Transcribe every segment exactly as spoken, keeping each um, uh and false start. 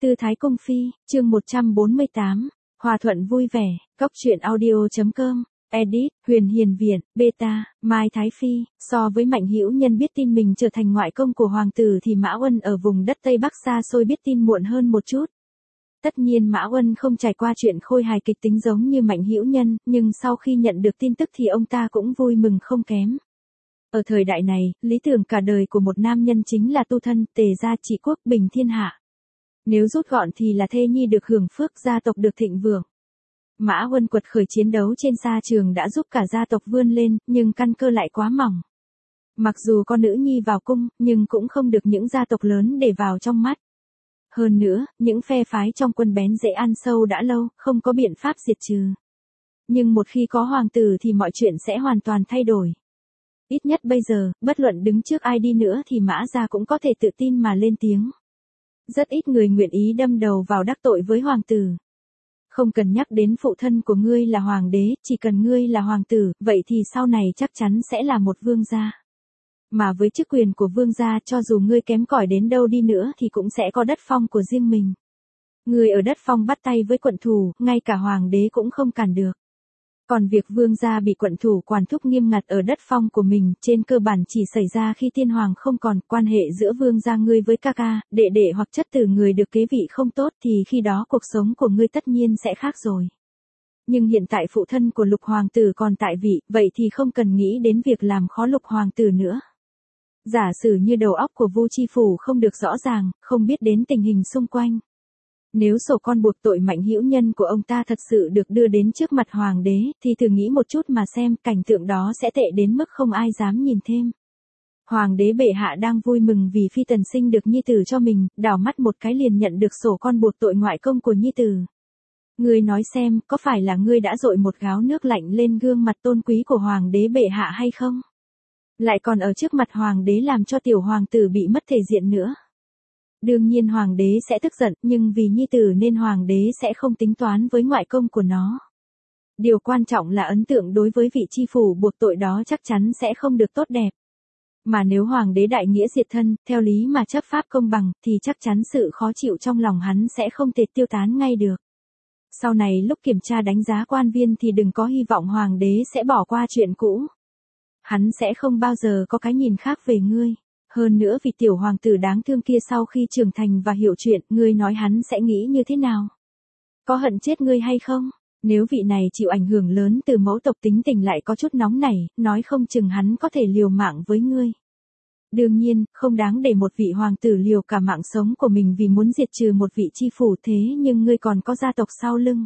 Tư Thái Cung Phi, chương một trăm bốn mươi tám, Hòa thuận vui vẻ, Cóc truyện audio chấm com, edit, Huyền Hiền Viện, beta, Mai Thái Phi. So với Mạnh Hữu Nhân biết tin mình trở thành ngoại công của hoàng tử thì Mã Uân ở vùng đất Tây Bắc xa xôi biết tin muộn hơn một chút. Tất nhiên Mã Uân không trải qua chuyện khôi hài kịch tính giống như Mạnh Hữu Nhân, nhưng sau khi nhận được tin tức thì ông ta cũng vui mừng không kém. Ở thời đại này, lý tưởng cả đời của một nam nhân chính là tu thân, tề gia trị quốc, bình thiên hạ. Nếu rút gọn thì là thê nhi được hưởng phước, gia tộc được thịnh vượng. Mã Uân quật khởi chiến đấu trên sa trường đã giúp cả gia tộc vươn lên, nhưng căn cơ lại quá mỏng. Mặc dù có nữ nhi vào cung, nhưng cũng không được những gia tộc lớn để vào trong mắt. Hơn nữa, những phe phái trong quân bén dễ ăn sâu đã lâu, không có biện pháp diệt trừ. Nhưng một khi có hoàng tử thì mọi chuyện sẽ hoàn toàn thay đổi. Ít nhất bây giờ, bất luận đứng trước ai đi nữa thì Mã gia cũng có thể tự tin mà lên tiếng. Rất ít người nguyện ý đâm đầu vào đắc tội với hoàng tử. Không cần nhắc đến phụ thân của ngươi là hoàng đế, chỉ cần ngươi là hoàng tử, vậy thì sau này chắc chắn sẽ là một vương gia. Mà với chức quyền của vương gia, cho dù ngươi kém cỏi đến đâu đi nữa thì cũng sẽ có đất phong của riêng mình. Ngươi ở đất phong bắt tay với quận thủ, ngay cả hoàng đế cũng không cản được. Còn việc vương gia bị quận thủ quản thúc nghiêm ngặt ở đất phong của mình, trên cơ bản chỉ xảy ra khi tiên hoàng không còn. Quan hệ giữa vương gia ngươi với ca ca, đệ đệ hoặc chất tử người được kế vị không tốt thì khi đó cuộc sống của ngươi tất nhiên sẽ khác rồi. Nhưng hiện tại phụ thân của lục hoàng tử còn tại vị, vậy thì không cần nghĩ đến việc làm khó lục hoàng tử nữa. Giả sử như đầu óc của Vu Chi Phủ không được rõ ràng, không biết đến tình hình xung quanh. Nếu sổ con buộc tội Mạnh Hữu Nhân của ông ta thật sự được đưa đến trước mặt hoàng đế, thì thử nghĩ một chút mà xem, cảnh tượng đó sẽ tệ đến mức không ai dám nhìn thêm. Hoàng đế bệ hạ đang vui mừng vì phi tần sinh được nhi tử cho mình, đảo mắt một cái liền nhận được sổ con buộc tội ngoại công của nhi tử. Ngươi nói xem, có phải là ngươi đã dội một gáo nước lạnh lên gương mặt tôn quý của hoàng đế bệ hạ hay không? Lại còn ở trước mặt hoàng đế làm cho tiểu hoàng tử bị mất thể diện nữa. Đương nhiên hoàng đế sẽ tức giận, nhưng vì nhi tử nên hoàng đế sẽ không tính toán với ngoại công của nó. Điều quan trọng là ấn tượng đối với vị chi phủ buộc tội đó chắc chắn sẽ không được tốt đẹp. Mà nếu hoàng đế đại nghĩa diệt thân, theo lý mà chấp pháp công bằng, thì chắc chắn sự khó chịu trong lòng hắn sẽ không thể tiêu tán ngay được. Sau này lúc kiểm tra đánh giá quan viên thì đừng có hy vọng hoàng đế sẽ bỏ qua chuyện cũ. Hắn sẽ không bao giờ có cái nhìn khác về ngươi. Hơn nữa vì tiểu hoàng tử đáng thương kia sau khi trưởng thành và hiểu chuyện, ngươi nói hắn sẽ nghĩ như thế nào? Có hận chết ngươi hay không? Nếu vị này chịu ảnh hưởng lớn từ mẫu tộc tính tình lại có chút nóng nảy, nói không chừng hắn có thể liều mạng với ngươi. Đương nhiên, không đáng để một vị hoàng tử liều cả mạng sống của mình vì muốn diệt trừ một vị chi phủ, thế nhưng ngươi còn có gia tộc sau lưng.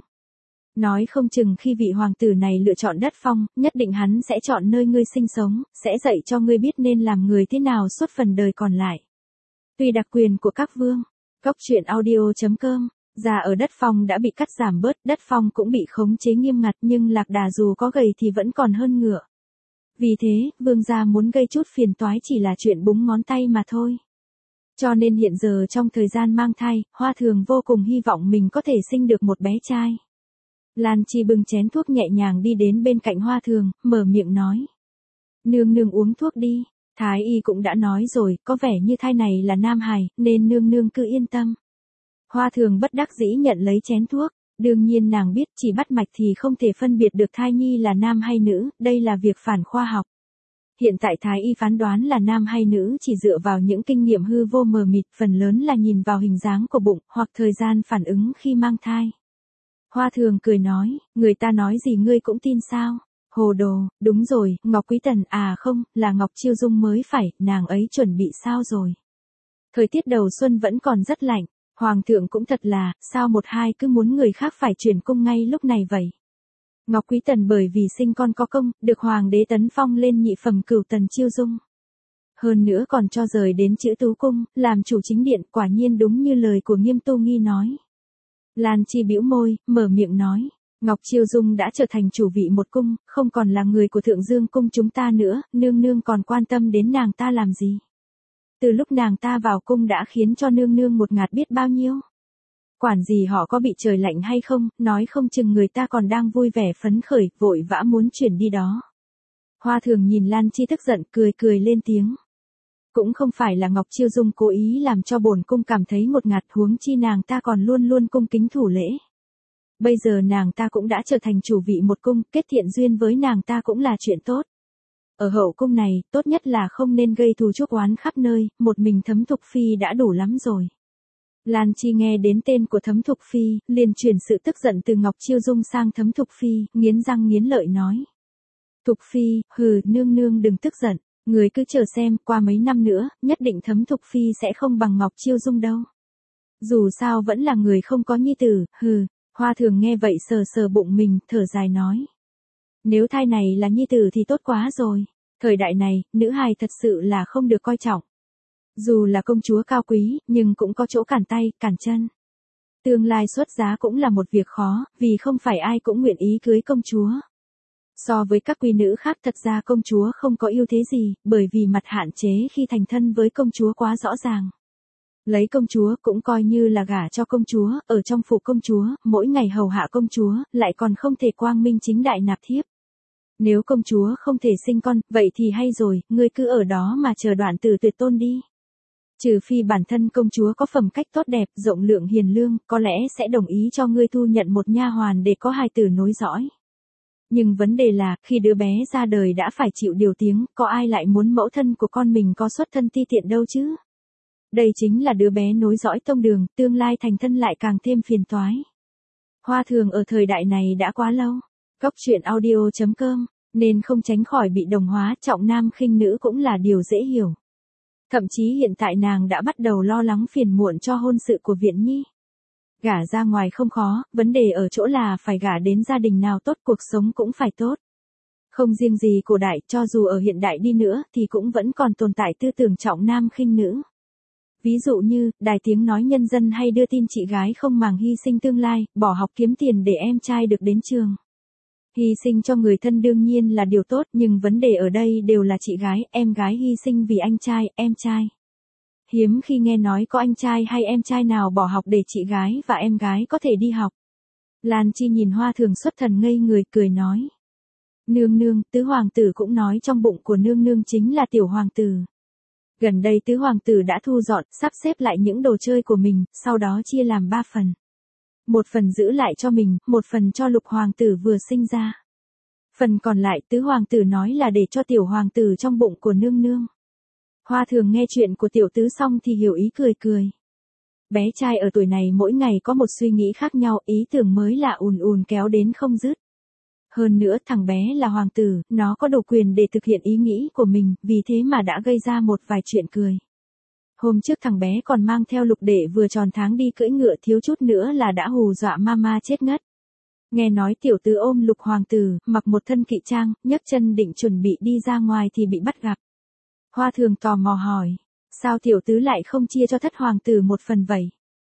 Nói không chừng khi vị hoàng tử này lựa chọn đất phong, nhất định hắn sẽ chọn nơi ngươi sinh sống, sẽ dạy cho ngươi biết nên làm người thế nào suốt phần đời còn lại. Tuy đặc quyền của các vương, Cóc truyện audio chấm com, già ở đất phong đã bị cắt giảm bớt, đất phong cũng bị khống chế nghiêm ngặt, nhưng lạc đà dù có gầy thì vẫn còn hơn ngựa. Vì thế, vương gia muốn gây chút phiền toái chỉ là chuyện búng ngón tay mà thôi. Cho nên hiện giờ trong thời gian mang thai, Hoa Thường vô cùng hy vọng mình có thể sinh được một bé trai. Lan Chi bưng chén thuốc nhẹ nhàng đi đến bên cạnh Hoa Thường, mở miệng nói. Nương nương uống thuốc đi, Thái y cũng đã nói rồi, có vẻ như thai này là nam hài, nên nương nương cứ yên tâm. Hoa Thường bất đắc dĩ nhận lấy chén thuốc, đương nhiên nàng biết chỉ bắt mạch thì không thể phân biệt được thai nhi là nam hay nữ, đây là việc phản khoa học. Hiện tại Thái y phán đoán là nam hay nữ chỉ dựa vào những kinh nghiệm hư vô mờ mịt, phần lớn là nhìn vào hình dáng của bụng, hoặc thời gian phản ứng khi mang thai. Hoa Thường cười nói, người ta nói gì ngươi cũng tin sao? Hồ đồ, đúng rồi, Ngọc Quý Tần, à không, là Ngọc Chiêu Dung mới phải, nàng ấy chuẩn bị sao rồi? Thời tiết đầu xuân vẫn còn rất lạnh, Hoàng thượng cũng thật là, sao một hai cứ muốn người khác phải chuyển cung ngay lúc này vậy? Ngọc Quý Tần bởi vì sinh con có công, được Hoàng đế tấn phong lên nhị phẩm cửu tần Chiêu Dung. Hơn nữa còn cho rời đến chữ Tú Cung, làm chủ chính điện, quả nhiên đúng như lời của Nghiêm Tu Nghi nói. Lan Chi bĩu môi, mở miệng nói, Ngọc Chiêu Dung đã trở thành chủ vị một cung, không còn là người của Thượng Dương cung chúng ta nữa, nương nương còn quan tâm đến nàng ta làm gì? Từ lúc nàng ta vào cung đã khiến cho nương nương một ngạt biết bao nhiêu. Quản gì họ có bị trời lạnh hay không, nói không chừng người ta còn đang vui vẻ phấn khởi, vội vã muốn chuyển đi đó. Hoa Thường nhìn Lan Chi tức giận, cười cười lên tiếng. Cũng không phải là Ngọc Chiêu Dung cố ý làm cho bổn cung cảm thấy ngột ngạt, huống chi nàng ta còn luôn luôn cung kính thủ lễ. Bây giờ nàng ta cũng đã trở thành chủ vị một cung, kết thiện duyên với nàng ta cũng là chuyện tốt. Ở hậu cung này, tốt nhất là không nên gây thù chuốc oán khắp nơi, một mình Thấm Thục Phi đã đủ lắm rồi. Lan Chi nghe đến tên của Thấm Thục Phi, liền chuyển sự tức giận từ Ngọc Chiêu Dung sang Thấm Thục Phi, nghiến răng nghiến lợi nói. Thục Phi, hừ, nương nương đừng tức giận, người cứ chờ xem, qua mấy năm nữa, nhất định Thấm Thục Phi sẽ không bằng Ngọc Chiêu Dung đâu. Dù sao vẫn là người không có nhi tử, hừ. Hoa Thường nghe vậy sờ sờ bụng mình, thở dài nói. Nếu thai này là nhi tử thì tốt quá rồi. Thời đại này, nữ hài thật sự là không được coi trọng. Dù là công chúa cao quý, nhưng cũng có chỗ cản tay, cản chân. Tương lai xuất giá cũng là một việc khó, vì không phải ai cũng nguyện ý cưới công chúa. So với các quý nữ khác thật ra công chúa không có ưu thế gì, bởi vì mặt hạn chế khi thành thân với công chúa quá rõ ràng. Lấy công chúa cũng coi như là gả cho công chúa, ở trong phủ công chúa, mỗi ngày hầu hạ công chúa, lại còn không thể quang minh chính đại nạp thiếp. Nếu công chúa không thể sinh con, vậy thì hay rồi, ngươi cứ ở đó mà chờ đoạn tử tuyệt tôn đi. Trừ phi bản thân công chúa có phẩm cách tốt đẹp, rộng lượng hiền lương, có lẽ sẽ đồng ý cho ngươi thu nhận một nha hoàn để có hài tử nối dõi. Nhưng vấn đề là, khi đứa bé ra đời đã phải chịu điều tiếng, có ai lại muốn mẫu thân của con mình có xuất thân ti tiện đâu chứ? Đây chính là đứa bé nối dõi tông đường, tương lai thành thân lại càng thêm phiền toái. Hoa Thường ở thời đại này đã quá lâu. Cóc truyện audio chấm com, nên không tránh khỏi bị đồng hóa, trọng nam khinh nữ cũng là điều dễ hiểu. Thậm chí hiện tại nàng đã bắt đầu lo lắng phiền muộn cho hôn sự của Viện Nhi. Gả ra ngoài không khó, vấn đề ở chỗ là phải gả đến gia đình nào tốt, cuộc sống cũng phải tốt. Không riêng gì cổ đại, cho dù ở hiện đại đi nữa thì cũng vẫn còn tồn tại tư tưởng trọng nam khinh nữ. Ví dụ như, đài tiếng nói nhân dân hay đưa tin chị gái không màng hy sinh tương lai, bỏ học kiếm tiền để em trai được đến trường. Hy sinh cho người thân đương nhiên là điều tốt, nhưng vấn đề ở đây đều là chị gái, em gái hy sinh vì anh trai, em trai. Hiếm khi nghe nói có anh trai hay em trai nào bỏ học để chị gái và em gái có thể đi học. Lan Chi nhìn Hoa Thường xuất thần ngây người, cười nói. Nương nương, tứ hoàng tử cũng nói trong bụng của nương nương chính là tiểu hoàng tử. Gần đây tứ hoàng tử đã thu dọn, sắp xếp lại những đồ chơi của mình, sau đó chia làm ba phần. Một phần giữ lại cho mình, một phần cho lục hoàng tử vừa sinh ra. Phần còn lại tứ hoàng tử nói là để cho tiểu hoàng tử trong bụng của nương nương. Hoa Thường nghe chuyện của tiểu tứ xong thì hiểu ý, cười cười. Bé trai ở tuổi này mỗi ngày có một suy nghĩ khác nhau, ý tưởng mới là ùn ùn kéo đến không dứt. Hơn nữa thằng bé là hoàng tử, nó có đủ quyền để thực hiện ý nghĩ của mình, vì thế mà đã gây ra một vài chuyện cười. Hôm trước thằng bé còn mang theo Lục Đệ vừa tròn tháng đi cưỡi ngựa, thiếu chút nữa là đã hù dọa mama chết ngất. Nghe nói tiểu tứ ôm Lục hoàng tử, mặc một thân kỵ trang, nhấc chân định chuẩn bị đi ra ngoài thì bị bắt gặp. Hoa Thường tò mò hỏi, sao tiểu tứ lại không chia cho thất hoàng tử một phần vậy?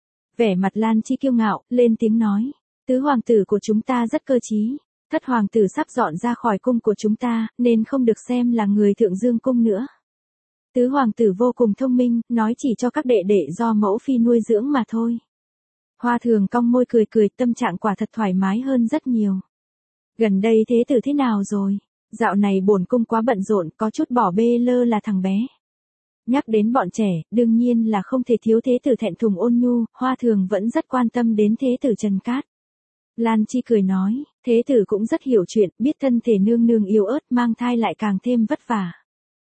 Vẻ mặt Lan Chi kiêu ngạo, lên tiếng nói, tứ hoàng tử của chúng ta rất cơ trí. Thất hoàng tử sắp dọn ra khỏi cung của chúng ta, nên không được xem là người thượng dương cung nữa. Tứ hoàng tử vô cùng thông minh, nói chỉ cho các đệ đệ do mẫu phi nuôi dưỡng mà thôi. Hoa Thường cong môi cười cười, tâm trạng quả thật thoải mái hơn rất nhiều. Gần đây thế tử thế nào rồi? Dạo này bổn cung quá bận rộn, có chút bỏ bê lơ là thằng bé. Nhắc đến bọn trẻ, đương nhiên là không thể thiếu thế tử thẹn thùng ôn nhu, Hoa Thường vẫn rất quan tâm đến thế tử Trần Cát. Lan Chi cười nói, thế tử cũng rất hiểu chuyện, biết thân thể nương nương yếu ớt, mang thai lại càng thêm vất vả.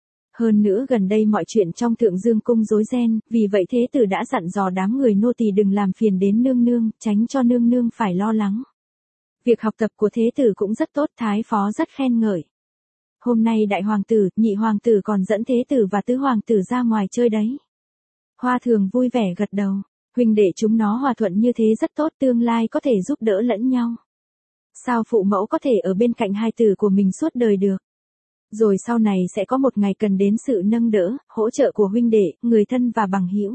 Hơn nữa gần đây mọi chuyện trong thượng dương cung rối ren, vì vậy thế tử đã dặn dò đám người nô tỳ đừng làm phiền đến nương nương, tránh cho nương nương phải lo lắng. Việc học tập của thế tử cũng rất tốt, thái phó rất khen ngợi. Hôm nay đại hoàng tử, nhị hoàng tử còn dẫn thế tử và tứ hoàng tử ra ngoài chơi đấy. Hoa Thường vui vẻ gật đầu. Huynh đệ chúng nó hòa thuận như thế rất tốt, tương lai có thể giúp đỡ lẫn nhau. Sao phụ mẫu có thể ở bên cạnh hai tử của mình suốt đời được? Rồi sau này sẽ có một ngày cần đến sự nâng đỡ, hỗ trợ của huynh đệ, người thân và bằng hữu.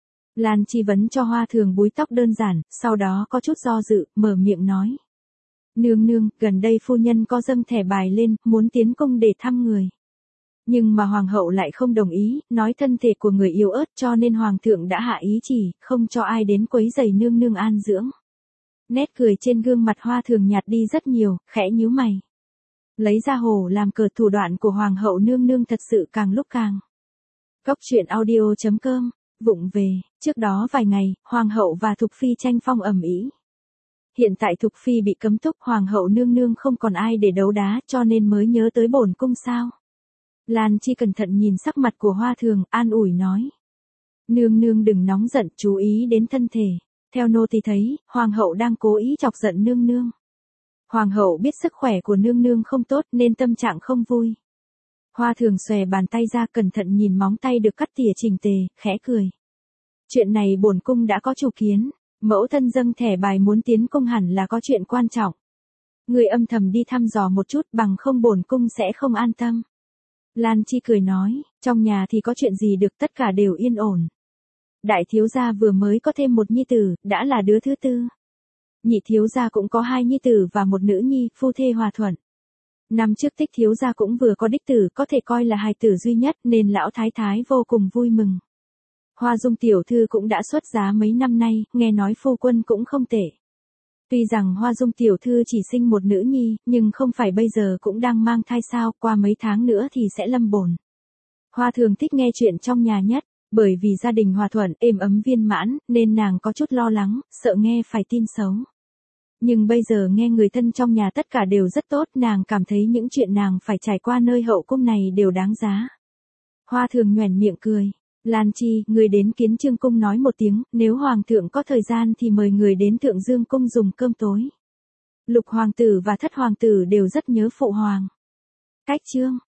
Lan Chi vấn cho Hoa Thường búi tóc đơn giản, sau đó có chút do dự, mở miệng nói. Nương nương, gần đây phu nhân có dâng thẻ bài lên, muốn tiến cung để thăm người. Nhưng mà hoàng hậu lại không đồng ý, nói thân thể của người yếu ớt cho nên hoàng thượng đã hạ ý chỉ, không cho ai đến quấy rầy nương nương an dưỡng. Nét cười trên gương mặt Hoa Thường nhạt đi rất nhiều, khẽ nhíu mày. Lấy ra hồ làm cờ, thủ đoạn của hoàng hậu nương nương thật sự càng lúc càng Cốc truyện audio chấm com, vụng về, trước đó vài ngày, Hoàng hậu và Thục Phi tranh phong ầm ĩ. Hiện tại Thục Phi bị cấm túc, Hoàng hậu nương nương không còn ai để đấu đá cho nên mới nhớ tới bổn cung sao. Lan Chi cẩn thận nhìn sắc mặt của Hoa Thường, an ủi nói. Nương nương đừng nóng giận, chú ý đến thân thể. Theo nô tỳ thấy, Hoàng hậu đang cố ý chọc giận nương nương. Hoàng hậu biết sức khỏe của nương nương không tốt nên tâm trạng không vui. Hoa Thường xòe bàn tay ra cẩn thận nhìn móng tay được cắt tỉa chỉnh tề, khẽ cười. Chuyện này bổn cung đã có chủ kiến, mẫu thân dâng thẻ bài muốn tiến cung hẳn là có chuyện quan trọng. Người âm thầm đi thăm dò một chút bằng không bổn cung sẽ không an tâm. Lan Chi cười nói, trong nhà thì có chuyện gì được, tất cả đều yên ổn. Đại thiếu gia vừa mới có thêm một nhi tử, đã là đứa thứ tư. Nhị thiếu gia cũng có hai nhi tử và một nữ nhi, phu thê hòa thuận. Năm trước Tích thiếu gia cũng vừa có đích tử, có thể coi là hài tử duy nhất nên lão thái thái vô cùng vui mừng. Hoa Dung tiểu thư cũng đã xuất giá mấy năm nay, nghe nói phu quân cũng không tệ. Tuy rằng Hoa Dung tiểu thư chỉ sinh một nữ nhi, nhưng không phải bây giờ cũng đang mang thai sao, qua mấy tháng nữa thì sẽ lâm bồn. Hoa Thường thích nghe chuyện trong nhà nhất, bởi vì gia đình hòa thuận, êm ấm viên mãn, nên nàng có chút lo lắng, sợ nghe phải tin xấu. Nhưng bây giờ nghe người thân trong nhà tất cả đều rất tốt, nàng cảm thấy những chuyện nàng phải trải qua nơi hậu cung này đều đáng giá. Hoa Thường nhoẻn miệng cười. Lan Chi, người đến Kiến Chương cung nói một tiếng, nếu hoàng thượng có thời gian thì mời người đến Thượng Dương cung dùng cơm tối. Lục hoàng tử và thất hoàng tử đều rất nhớ phụ hoàng. Cách chương